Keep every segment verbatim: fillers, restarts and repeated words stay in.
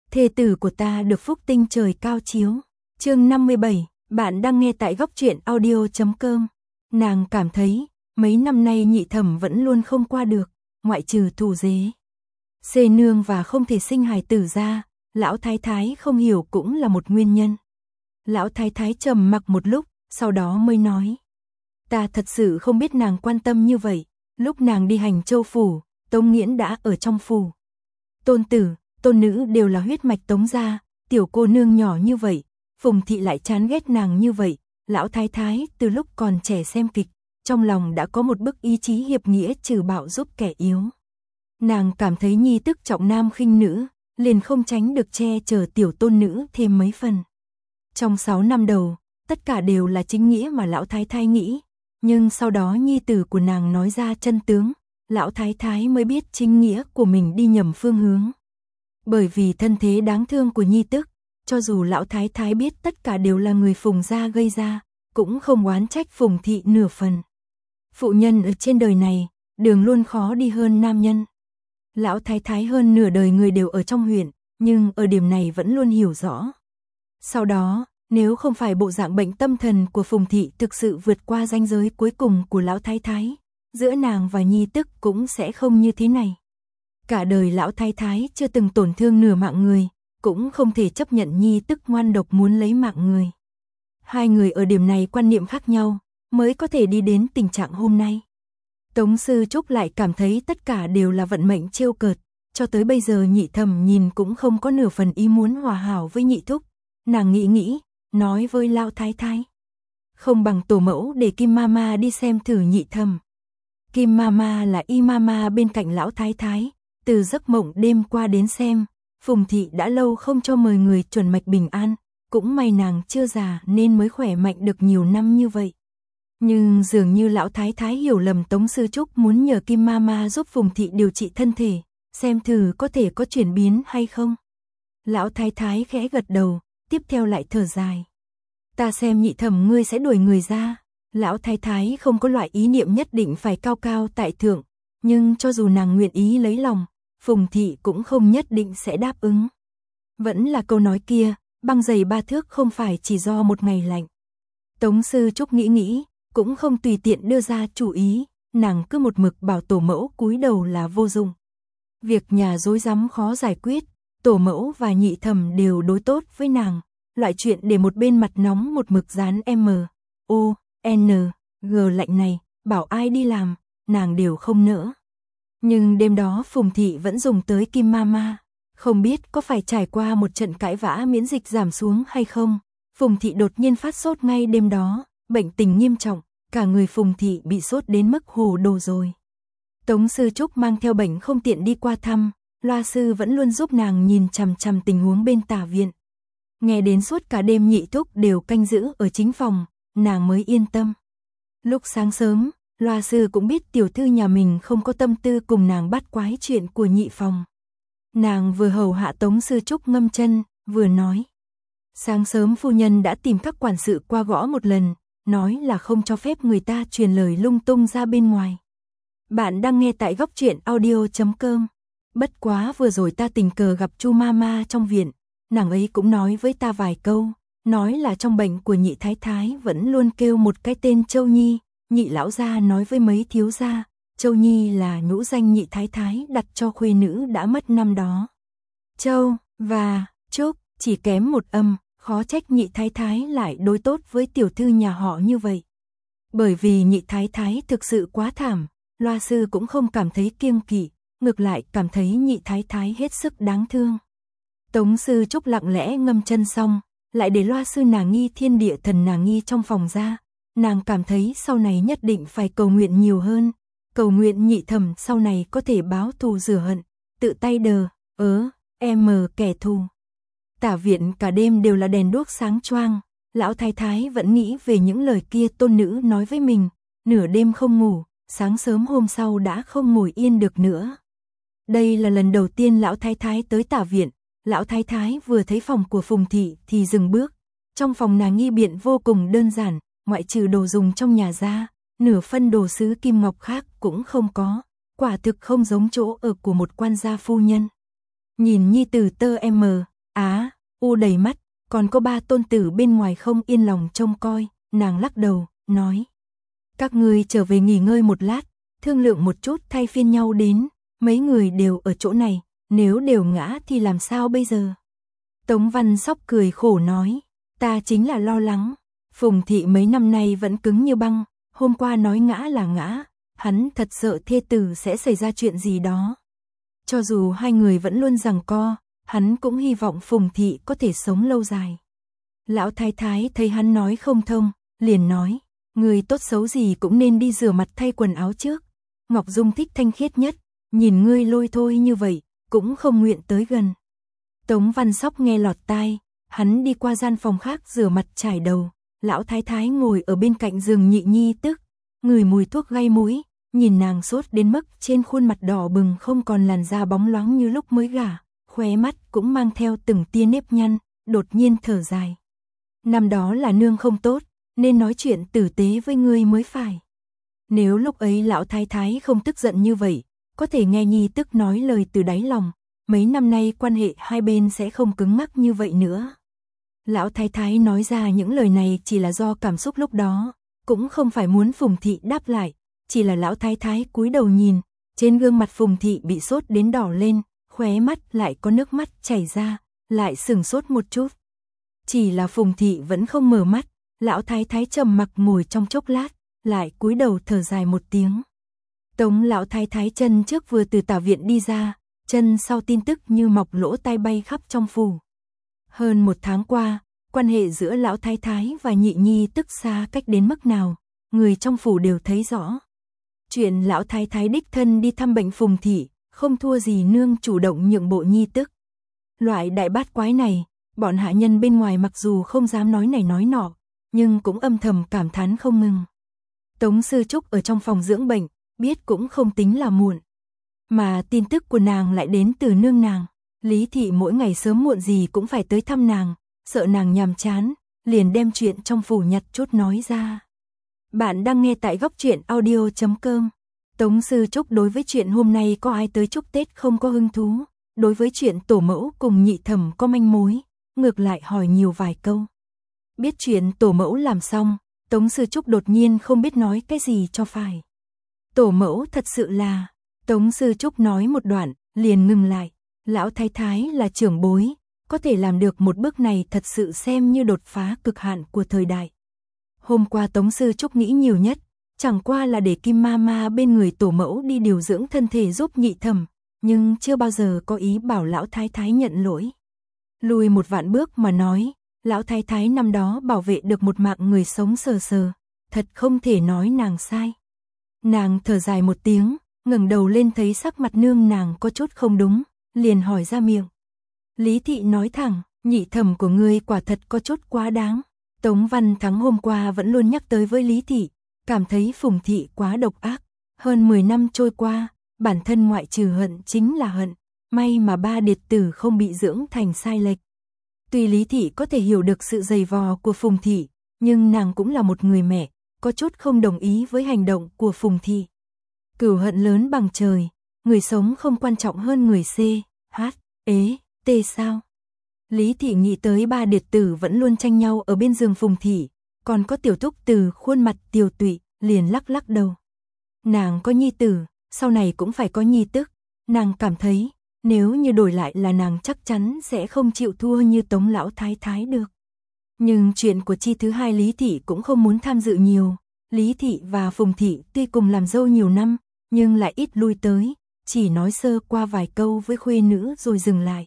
thê tử của ta được phúc tinh trời cao chiếu. Chương năm mươi bảy, bạn đang nghe tại góc truyện audio chấm com. Nàng cảm thấy, mấy năm nay Nhị Thẩm vẫn luôn không qua được, ngoại trừ thù dế xê nương và không thể sinh hài tử ra, lão thái thái không hiểu cũng là một nguyên nhân. Lão thái thái trầm mặc một lúc, sau đó mới nói. Ta thật sự không biết nàng quan tâm như vậy, lúc nàng đi hành châu phủ, Tống Nghiễn đã ở trong phủ. Tôn tử, tôn nữ đều là huyết mạch Tống gia, tiểu cô nương nhỏ như vậy, Phùng thị lại chán ghét nàng như vậy, lão thái thái từ lúc còn trẻ xem kịch, trong lòng đã có một bức ý chí hiệp nghĩa trừ bạo giúp kẻ yếu. Nàng cảm thấy nhi tức trọng nam khinh nữ, liền không tránh được che chở tiểu tôn nữ thêm mấy phần. Trong sáu năm đầu, tất cả đều là chính nghĩa mà lão thái thái nghĩ, nhưng sau đó nhi tử của nàng nói ra chân tướng, lão thái thái mới biết chính nghĩa của mình đi nhầm phương hướng. Bởi vì thân thế đáng thương của nhi tức, cho dù lão thái thái biết tất cả đều là người Phùng gia gây ra, cũng không oán trách Phùng thị nửa phần. Phụ nhân ở trên đời này, đường luôn khó đi hơn nam nhân. Lão thái thái hơn nửa đời người đều ở trong huyện, nhưng ở điểm này vẫn luôn hiểu rõ. Sau đó, nếu không phải bộ dạng bệnh tâm thần của Phùng thị thực sự vượt qua ranh giới cuối cùng của lão thái thái, giữa nàng và nhi tức cũng sẽ không như thế này. Cả đời lão thái thái chưa từng tổn thương nửa mạng người, cũng không thể chấp nhận nhi tức ngoan độc muốn lấy mạng người. Hai người ở điểm này quan niệm khác nhau, mới có thể đi đến tình trạng hôm nay. Tống Sư Trúc lại cảm thấy tất cả đều là vận mệnh trêu cợt, cho tới bây giờ Nhị Thẩm nhìn cũng không có nửa phần ý muốn hòa hảo với Nhị Thúc. Nàng nghĩ nghĩ, nói với lão thái thái. Không bằng tổ mẫu để Kim Mama đi xem thử Nhị Thẩm. Kim Mama là y mama bên cạnh lão thái thái, từ giấc mộng đêm qua đến xem, Phùng thị đã lâu không cho mời người chuẩn mạch bình an, cũng may nàng chưa già nên mới khỏe mạnh được nhiều năm như vậy. Nhưng dường như lão thái thái hiểu lầm Tống Sư Trúc muốn nhờ Kim Mama giúp Phùng thị điều trị thân thể, xem thử có thể có chuyển biến hay không. Lão thái thái khẽ gật đầu, tiếp theo lại thở dài. Ta xem Nhị Thẩm ngươi sẽ đuổi người ra. Lão thái thái không có loại ý niệm nhất định phải cao cao tại thượng, nhưng cho dù nàng nguyện ý lấy lòng, Phùng thị cũng không nhất định sẽ đáp ứng. Vẫn là câu nói kia, băng dày ba thước không phải chỉ do một ngày lạnh. Tống Sư Trúc nghĩ nghĩ, cũng không tùy tiện đưa ra chủ ý, nàng cứ một mực bảo tổ mẫu cúi đầu là vô dụng. Việc nhà rối rắm khó giải quyết, tổ mẫu và Nhị Thẩm đều đối tốt với nàng, loại chuyện để một bên mặt nóng một mực dán M, O, N, G lạnh này, bảo ai đi làm, nàng đều không nỡ. Nhưng đêm đó Phùng thị vẫn dùng tới Kim Mama, không biết có phải trải qua một trận cãi vã miễn dịch giảm xuống hay không. Phùng thị đột nhiên phát sốt ngay đêm đó, bệnh tình nghiêm trọng, cả người Phùng thị bị sốt đến mức hồ đồ rồi. Tống Sư Trúc mang theo bệnh không tiện đi qua thăm, Loa sư vẫn luôn giúp nàng nhìn chằm chằm tình huống bên tả viện. Nghe đến suốt cả đêm Nhị Thúc đều canh giữ ở chính phòng, nàng mới yên tâm. Lúc sáng sớm, Loa sư cũng biết tiểu thư nhà mình không có tâm tư cùng nàng bắt quái chuyện của nhị phòng. Nàng vừa hầu hạ Tống Sư Trúc ngâm chân, vừa nói. Sáng sớm phu nhân đã tìm các quản sự qua gõ một lần, nói là không cho phép người ta truyền lời lung tung ra bên ngoài. Bạn đang nghe tại góc truyện audio chấm com. Bất quá vừa rồi ta tình cờ gặp Chu Mama trong viện, nàng ấy cũng nói với ta vài câu, nói là trong bệnh của Nhị Thái Thái vẫn luôn kêu một cái tên Châu Nhi. Nhị lão gia nói với mấy thiếu gia, Châu Nhi là nhũ danh Nhị Thái Thái đặt cho khuê nữ đã mất năm đó. Châu và Trúc chỉ kém một âm, khó trách Nhị Thái Thái lại đối tốt với tiểu thư nhà họ như vậy. Bởi vì Nhị Thái Thái thực sự quá thảm, Loa sư cũng không cảm thấy kiêng kỵ, ngược lại cảm thấy Nhị Thái Thái hết sức đáng thương. Tống Sư Trúc lặng lẽ ngâm chân xong, lại để Loa sư nàng nghi thiên địa thần nàng nghi trong phòng ra. Nàng cảm thấy sau này nhất định phải cầu nguyện nhiều hơn, cầu nguyện Nhị Thẩm sau này có thể báo thù rửa hận, tự tay đờ, ớ, em kẻ thù. Tả viện cả đêm đều là đèn đuốc sáng choang, lão thái thái vẫn nghĩ về những lời kia tôn nữ nói với mình, nửa đêm không ngủ, sáng sớm hôm sau đã không ngồi yên được nữa. Đây là lần đầu tiên lão thái thái tới tả viện, lão thái thái vừa thấy phòng của Phùng thị thì dừng bước, trong phòng nàng nghi biện vô cùng đơn giản. Ngoại trừ đồ dùng trong nhà ra, nửa phân đồ sứ kim ngọc khác cũng không có, quả thực không giống chỗ ở của một quan gia phu nhân. Nhìn nhi tử tơ M, u đầy mắt, còn có ba tôn tử bên ngoài không yên lòng trông coi, nàng lắc đầu, nói. Các ngươi trở về nghỉ ngơi một lát, thương lượng một chút thay phiên nhau đến, mấy người đều ở chỗ này, nếu đều ngã thì làm sao bây giờ? Tống Văn Sóc cười khổ nói, ta chính là lo lắng, Phùng Thị mấy năm nay vẫn cứng như băng, hôm qua nói ngã là ngã, hắn thật sợ thê tử sẽ xảy ra chuyện gì đó. Cho dù hai người vẫn luôn giằng co, hắn cũng hy vọng Phùng Thị có thể sống lâu dài. Lão Thái Thái thấy hắn nói không thông, liền nói, người tốt xấu gì cũng nên đi rửa mặt thay quần áo trước. Ngọc Dung thích thanh khiết nhất, nhìn ngươi lôi thôi như vậy, cũng không nguyện tới gần. Tống Văn Sóc nghe lọt tai, hắn đi qua gian phòng khác rửa mặt chải đầu, Lão Thái Thái ngồi ở bên cạnh giường Nhị Nhi tức, ngửi mùi thuốc gây mũi, nhìn nàng sốt đến mức trên khuôn mặt đỏ bừng không còn làn da bóng loáng như lúc mới gả, khóe mắt cũng mang theo từng tia nếp nhăn, đột nhiên thở dài. Năm đó là nương không tốt, nên nói chuyện tử tế với ngươi mới phải. Nếu lúc ấy Lão Thái Thái không tức giận như vậy, có thể nghe Nhi tức nói lời từ đáy lòng, mấy năm nay quan hệ hai bên sẽ không cứng ngắc như vậy nữa. Lão Thái Thái nói ra những lời này chỉ là do cảm xúc lúc đó, cũng không phải muốn Phùng Thị đáp lại, chỉ là Lão Thái Thái cúi đầu nhìn, trên gương mặt Phùng Thị bị sốt đến đỏ lên, khóe mắt lại có nước mắt chảy ra, lại sừng sốt một chút. Chỉ là Phùng Thị vẫn không mở mắt, Lão Thái Thái trầm mặc ngồi trong chốc lát, lại cúi đầu thở dài một tiếng. Tống Lão Thái Thái chân trước vừa từ tả viện đi ra, chân sau tin tức như mọc lỗ tai bay khắp trong phủ. Hơn một tháng qua, quan hệ giữa Lão Thái Thái và Nhị Nhi tức xa cách đến mức nào, người trong phủ đều thấy rõ. Chuyện Lão Thái Thái đích thân đi thăm bệnh Phùng Thị, không thua gì nương chủ động nhượng bộ Nhi tức. Loại đại bát quái này, bọn hạ nhân bên ngoài mặc dù không dám nói này nói nọ, nhưng cũng âm thầm cảm thán không ngừng. Tống Sư Trúc ở trong phòng dưỡng bệnh, biết cũng không tính là muộn. Mà tin tức của nàng lại đến từ nương nàng. Lý Thị mỗi ngày sớm muộn gì cũng phải tới thăm nàng, sợ nàng nhàm chán, liền đem chuyện trong phủ nhặt chút nói ra. Bạn đang nghe tại góc truyện audio chấm com. Tống Sư Trúc đối với chuyện hôm nay có ai tới chúc Tết không có hứng thú, đối với chuyện tổ mẫu cùng nhị thẩm có manh mối, ngược lại hỏi nhiều vài câu. Biết chuyện tổ mẫu làm xong, Tống Sư Trúc đột nhiên không biết nói cái gì cho phải. Tổ mẫu thật sự là, Tống Sư Trúc nói một đoạn, liền ngừng lại. Lão Thái Thái là trưởng bối, có thể làm được một bước này thật sự xem như đột phá cực hạn của thời đại. Hôm qua Tống Sư Trúc nghĩ nhiều nhất, chẳng qua là để Kim Ma Ma bên người tổ mẫu đi điều dưỡng thân thể giúp nhị thẩm, nhưng chưa bao giờ có ý bảo Lão Thái Thái nhận lỗi. Lùi một vạn bước mà nói, Lão Thái Thái năm đó bảo vệ được một mạng người sống sờ sờ, thật không thể nói nàng sai. Nàng thở dài một tiếng, ngẩng đầu lên thấy sắc mặt nương nàng có chút không đúng, liền hỏi ra miệng. Lý Thị nói thẳng, nhị thẩm của ngươi quả thật có chút quá đáng. Tống Văn Thắng hôm qua vẫn luôn nhắc tới với Lý Thị, cảm thấy Phùng Thị quá độc ác. Hơn mười năm trôi qua, bản thân ngoại trừ hận chính là hận, may mà ba điệt tử không bị dưỡng thành sai lệch. Tuy Lý Thị có thể hiểu được sự dày vò của Phùng Thị, nhưng nàng cũng là một người mẹ, có chút không đồng ý với hành động của Phùng Thị. Cửu hận lớn bằng trời, người sống không quan trọng hơn người C, H, ế, T sao? Lý Thị nghĩ tới ba điệt tử vẫn luôn tranh nhau ở bên giường Phùng Thị, còn có Tiểu Thúc Từ khuôn mặt tiều tụy, liền lắc lắc đầu. Nàng có nhi tử, sau này cũng phải có nhi tức, nàng cảm thấy, nếu như đổi lại là nàng chắc chắn sẽ không chịu thua như Tống Lão Thái Thái được. Nhưng chuyện của chi thứ hai Lý Thị cũng không muốn tham dự nhiều, Lý Thị và Phùng Thị tuy cùng làm dâu nhiều năm, nhưng lại ít lui tới, chỉ nói sơ qua vài câu với khuê nữ rồi dừng lại.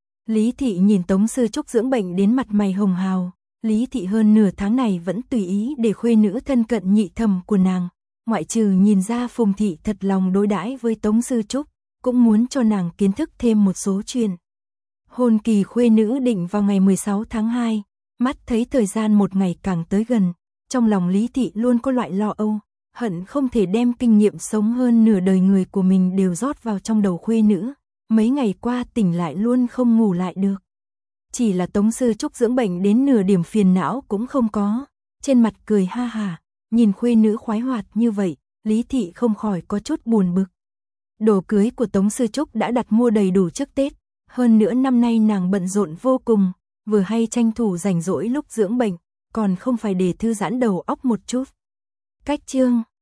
Lý Thị nhìn Tống Sư Trúc dưỡng bệnh đến mặt mày hồng hào, Lý Thị hơn nửa tháng này vẫn tùy ý để khuê nữ thân cận nhị thẩm của nàng, ngoại trừ nhìn ra Phùng Thị thật lòng đối đãi với Tống Sư Trúc, cũng muốn cho nàng kiến thức thêm một số chuyện. Hôn kỳ khuê nữ định vào ngày mười sáu tháng hai, mắt thấy thời gian một ngày càng tới gần, trong lòng Lý Thị luôn có loại lo âu, hận không thể đem kinh nghiệm sống hơn nửa đời người của mình đều rót vào trong đầu khuê nữ, mấy ngày qua tỉnh lại luôn không ngủ lại được. Chỉ là Tống Sư Trúc dưỡng bệnh đến nửa điểm phiền não cũng không có, trên mặt cười ha hà, nhìn khuê nữ khoái hoạt như vậy, Lý Thị không khỏi có chút buồn bực. Đồ cưới của Tống Sư Trúc đã đặt mua đầy đủ trước Tết, hơn nữa năm nay nàng bận rộn vô cùng, vừa hay tranh thủ rảnh rỗi lúc dưỡng bệnh, còn không phải để thư giãn đầu óc một chút. Cách chương